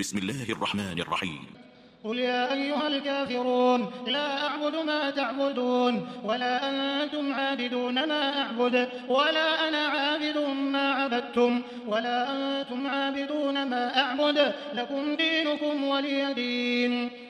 بسم الله الرحمن الرحيم. قل يا أيها الكافرون لا أعبد ما تعبدون ولا أنتم عابدون ما أعبد ولا أنا عابد ما عبدتم ولا أنتم عابدون ما أعبد لكم دينكم ولي دين.